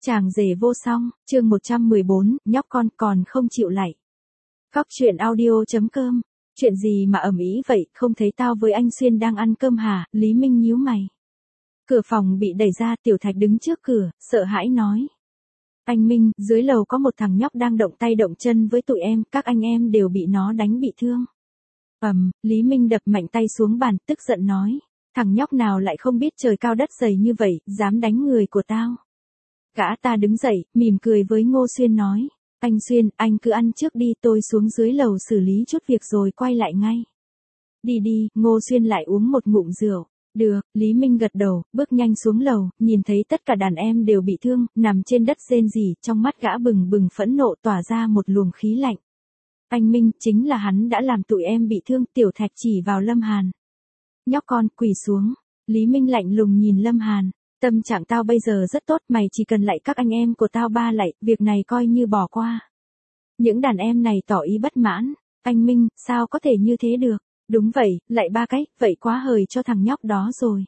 Chàng rể vô song, chương 114, nhóc con còn không chịu lạy. Cóc truyện audio.com. Chuyện gì mà ầm ĩ vậy, không thấy tao với anh Xuyên đang ăn cơm hả? Lý Minh nhíu mày. Cửa phòng bị đẩy ra, Tiểu Thạch đứng trước cửa, sợ hãi nói. Anh Minh, dưới lầu có một thằng nhóc đang động tay động chân với tụi em, các anh em đều bị nó đánh bị thương. Lý Minh đập mạnh tay xuống bàn, tức giận nói. Thằng nhóc nào lại không biết trời cao đất dày như vậy, dám đánh người của tao. Gã ta đứng dậy, mỉm cười với Ngô Xuyên nói. Anh Xuyên, anh cứ ăn trước đi, tôi xuống dưới lầu xử lý chút việc rồi quay lại ngay. Đi đi, Ngô Xuyên lại uống một ngụm rượu. Được, Lý Minh gật đầu, bước nhanh xuống lầu, nhìn thấy tất cả đàn em đều bị thương, nằm trên đất rên rỉ, trong mắt gã bừng bừng phẫn nộ tỏa ra một luồng khí lạnh. Anh Minh, chính là hắn đã làm tụi em bị thương, Tiểu Thạch chỉ vào Lâm Hàn. Nhóc con, quỳ xuống. Lý Minh lạnh lùng nhìn Lâm Hàn. Tâm trạng tao bây giờ rất tốt, mày chỉ cần lạy các anh em của tao ba lạy, việc này coi như bỏ qua. Những đàn em này tỏ ý bất mãn. Anh Minh, sao có thể như thế được? Đúng vậy, lạy ba cái, vậy quá hời cho thằng nhóc đó rồi.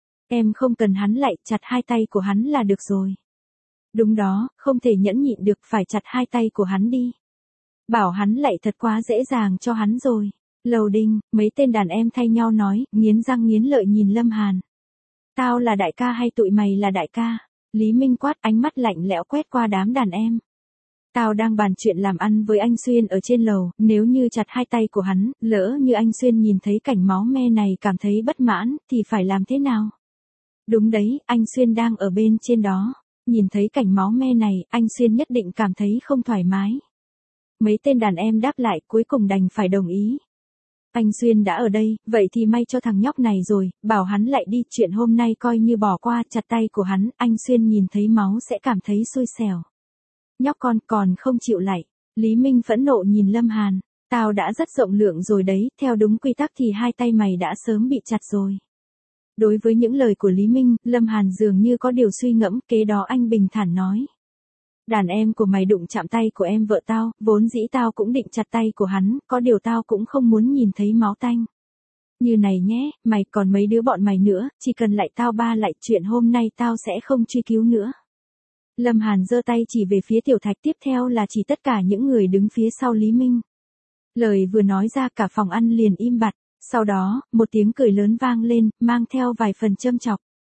Em không cần hắn lạy, chặt hai tay của hắn là được rồi. Đúng đó, không thể nhẫn nhịn được, phải chặt hai tay của hắn đi. Bảo hắn lạy thật quá dễ dàng cho hắn rồi. Lầu Đinh, mấy tên đàn em thay nhau nói, nghiến răng nghiến lợi nhìn Lâm Hàn. Tao là đại ca hay tụi mày là đại ca? Lý Minh quát, ánh mắt lạnh lẽo quét qua đám đàn em. Tao đang bàn chuyện làm ăn với anh Xuyên ở trên lầu, nếu như chặt hai tay của hắn, lỡ như anh Xuyên nhìn thấy cảnh máu me này cảm thấy bất mãn, thì phải làm thế nào? Đúng đấy, anh Xuyên đang ở bên trên đó. Nhìn thấy cảnh máu me này, anh Xuyên nhất định cảm thấy không thoải mái. Mấy tên đàn em đáp lại, cuối cùng đành phải đồng ý. Anh Xuyên đã ở đây, vậy thì may cho thằng nhóc này rồi, bảo hắn lại đi, chuyện hôm nay coi như bỏ qua, chặt tay của hắn, anh Xuyên nhìn thấy máu sẽ cảm thấy xui xẻo. Nhóc con còn không chịu lạy. Lý Minh phẫn nộ nhìn Lâm Hàn, tao đã rất rộng lượng rồi đấy, theo đúng quy tắc thì hai tay mày đã sớm bị chặt rồi. Đối với những lời của Lý Minh, Lâm Hàn dường như có điều suy ngẫm, kế đó anh bình thản nói. Đàn em của mày đụng chạm tay của em vợ tao, vốn dĩ tao cũng định chặt tay của hắn, có điều tao cũng không muốn nhìn thấy máu tanh. Như này nhé, mày còn mấy đứa bọn mày nữa, chỉ cần lạy tao ba lạy, chuyện hôm nay tao sẽ không truy cứu nữa. Lâm Hàn giơ tay chỉ về phía Tiểu Thạch, tiếp theo là chỉ tất cả những người đứng phía sau Lý Minh. Lời vừa nói ra cả phòng ăn liền im bặt, sau đó, một tiếng cười lớn vang lên, mang theo vài phần châm chọc.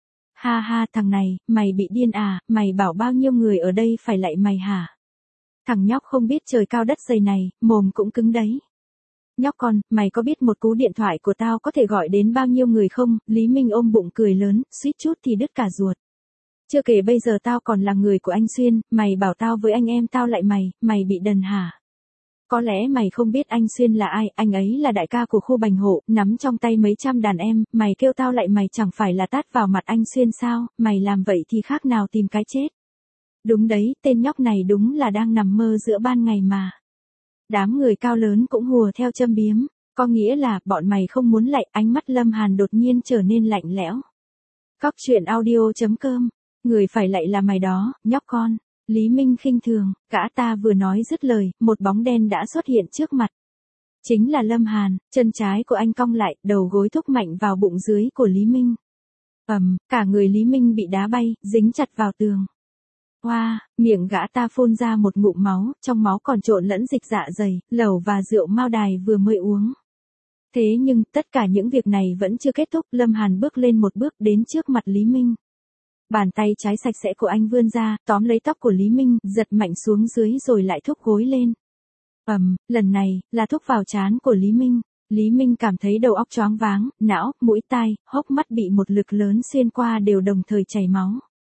Ha ha, thằng này, mày bị điên à, mày bảo bao nhiêu người ở đây phải lạy mày hả? Thằng nhóc không biết trời cao đất dày này, mồm cũng cứng đấy. Nhóc con, mày có biết một cú điện thoại của tao có thể gọi đến bao nhiêu người không? Lý Minh ôm bụng cười lớn, suýt chút thì đứt cả ruột. Chưa kể bây giờ tao còn là người của anh Xuyên, mày bảo tao với anh em tao lạy mày, mày bị đần hả? Có lẽ mày không biết anh Xuyên là ai, anh ấy là đại ca của khu Bành Hộ, nắm trong tay mấy trăm đàn em, mày kêu tao lạy mày chẳng phải là tát vào mặt anh Xuyên sao, mày làm vậy thì khác nào tìm cái chết. Đúng đấy, tên nhóc này đúng là đang nằm mơ giữa ban ngày mà. Đám người cao lớn cũng hùa theo châm biếm, có nghĩa là bọn mày không muốn lạy, ánh mắt Lâm Hàn đột nhiên trở nên lạnh lẽo. Cóc truyện audio.com, người phải lạy là mày đó, nhóc con. Lý Minh khinh thường, gã ta vừa nói dứt lời, một bóng đen đã xuất hiện trước mặt. Chính là Lâm Hàn, chân trái của anh cong lại, đầu gối thúc mạnh vào bụng dưới của Lý Minh. Cả người Lý Minh bị đá bay, dính chặt vào tường. Hoa, miệng gã ta phun ra một ngụm máu, trong máu còn trộn lẫn dịch dạ dày, lẩu và rượu mao đài vừa mới uống. Thế nhưng, tất cả những việc này vẫn chưa kết thúc, Lâm Hàn bước lên một bước đến trước mặt Lý Minh. Bàn tay trái sạch sẽ của anh vươn ra, tóm lấy tóc của Lý Minh, giật mạnh xuống dưới rồi lại thúc gối lên. Lần này, là thúc vào trán của Lý Minh. Lý Minh cảm thấy đầu óc choáng váng, não, mũi tai, hốc mắt bị một lực lớn xuyên qua đều đồng thời chảy máu.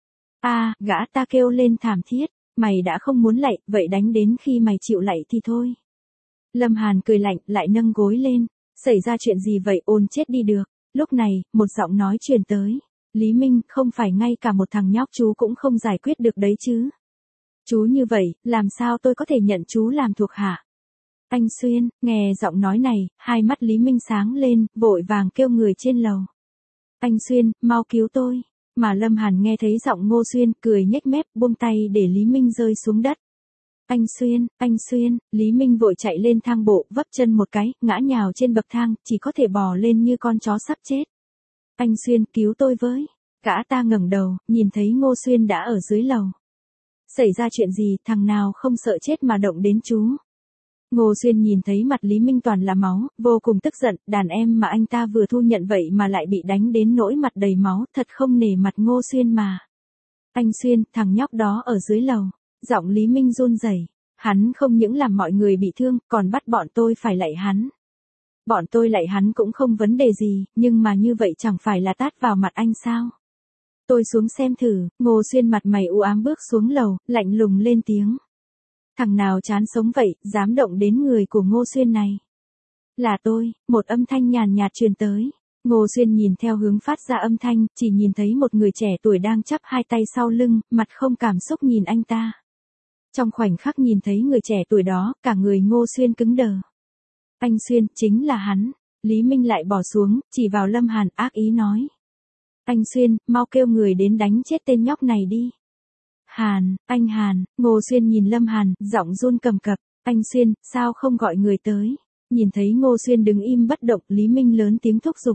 Gã ta kêu lên thảm thiết, mày đã không muốn lạy, vậy đánh đến khi mày chịu lạy thì thôi. Lâm Hàn cười lạnh, lại nâng gối lên. Xảy ra chuyện gì vậy, ôn chết đi được. Lúc này, một giọng nói truyền tới. Lý Minh, không phải ngay cả một thằng nhóc chú cũng không giải quyết được đấy chứ. Chú như vậy, làm sao tôi có thể nhận chú làm thuộc hạ? Anh Xuyên, nghe giọng nói này, hai mắt Lý Minh sáng lên, vội vàng kêu người trên lầu. Anh Xuyên, mau cứu tôi. Mà Lâm Hàn nghe thấy giọng Ngô Xuyên, cười nhếch mép, buông tay để Lý Minh rơi xuống đất. Anh Xuyên, Lý Minh vội chạy lên thang bộ, vấp chân một cái, ngã nhào trên bậc thang, chỉ có thể bò lên như con chó sắp chết. Anh Xuyên, cứu tôi với. Gã ta ngẩng đầu, nhìn thấy Ngô Xuyên đã ở dưới lầu. Xảy ra chuyện gì, thằng nào không sợ chết mà động đến chú. Ngô Xuyên nhìn thấy mặt Lý Minh toàn là máu, vô cùng tức giận, đàn em mà anh ta vừa thu nhận vậy mà lại bị đánh đến nỗi mặt đầy máu, thật không nể mặt Ngô Xuyên mà. Anh Xuyên, thằng nhóc đó ở dưới lầu. Giọng Lý Minh run rẩy. Hắn không những làm mọi người bị thương, còn bắt bọn tôi phải lạy hắn. Bọn tôi lạy hắn cũng không vấn đề gì, nhưng mà như vậy chẳng phải là tát vào mặt anh sao? Tôi xuống xem thử. Ngô Xuyên mặt mày u ám bước xuống lầu, lạnh lùng lên tiếng. Thằng nào chán sống vậy, dám động đến người của Ngô Xuyên này. Là tôi, một âm thanh nhàn nhạt truyền tới. Ngô Xuyên nhìn theo hướng phát ra âm thanh, chỉ nhìn thấy một người trẻ tuổi đang chắp hai tay sau lưng, mặt không cảm xúc nhìn anh ta. Trong khoảnh khắc nhìn thấy người trẻ tuổi đó, cả người Ngô Xuyên cứng đờ. Anh Xuyên, chính là hắn. Lý Minh lại bỏ xuống, chỉ vào Lâm Hàn ác ý nói. Anh Xuyên, mau kêu người đến đánh chết tên nhóc này đi. Hàn, anh Hàn. Ngô Xuyên nhìn Lâm Hàn, giọng run cầm cập. Anh Xuyên, sao không gọi người tới? Nhìn thấy Ngô Xuyên đứng im bất động, Lý Minh lớn tiếng thúc giục.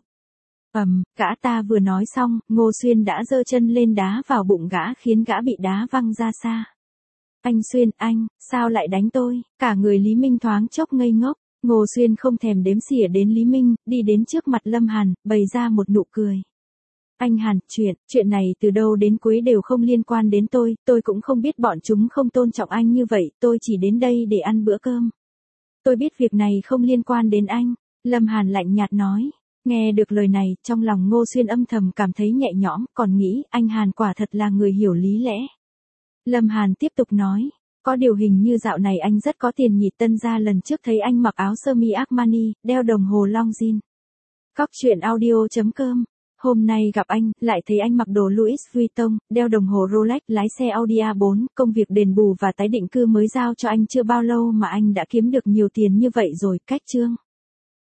Gã ta vừa nói xong, Ngô Xuyên đã giơ chân lên đá vào bụng gã khiến gã bị đá văng ra xa. Anh Xuyên, anh, sao lại đánh tôi? Cả người Lý Minh thoáng chốc ngây ngốc. Ngô Xuyên không thèm đếm xỉa đến Lý Minh, đi đến trước mặt Lâm Hàn, bày ra một nụ cười. Anh Hàn, chuyện này từ đầu đến cuối đều không liên quan đến tôi cũng không biết bọn chúng không tôn trọng anh như vậy, tôi chỉ đến đây để ăn bữa cơm. Tôi biết việc này không liên quan đến anh. Lâm Hàn lạnh nhạt nói. Nghe được lời này, trong lòng Ngô Xuyên âm thầm cảm thấy nhẹ nhõm, còn nghĩ anh Hàn quả thật là người hiểu lý lẽ. Lâm Hàn tiếp tục nói. Có điều hình như dạo này anh rất có tiền nhỉ, Tân gia lần trước thấy anh mặc áo sơ mi Armani, đeo đồng hồ Longines. Coptruyện.audio.com. Hôm nay gặp anh, lại thấy anh mặc đồ Louis Vuitton, đeo đồng hồ Rolex, lái xe Audi A4, công việc đền bù và tái định cư mới giao cho anh chưa bao lâu mà anh đã kiếm được nhiều tiền như vậy rồi, cách chương.